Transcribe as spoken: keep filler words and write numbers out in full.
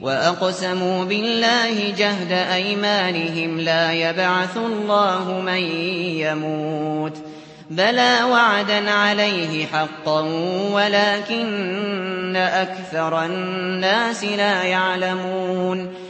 وأقسموا بالله جهد أيمانهم لا يبعث الله من يموت بلى وعدا عليه حقا ولكن أكثر الناس لا يعلمون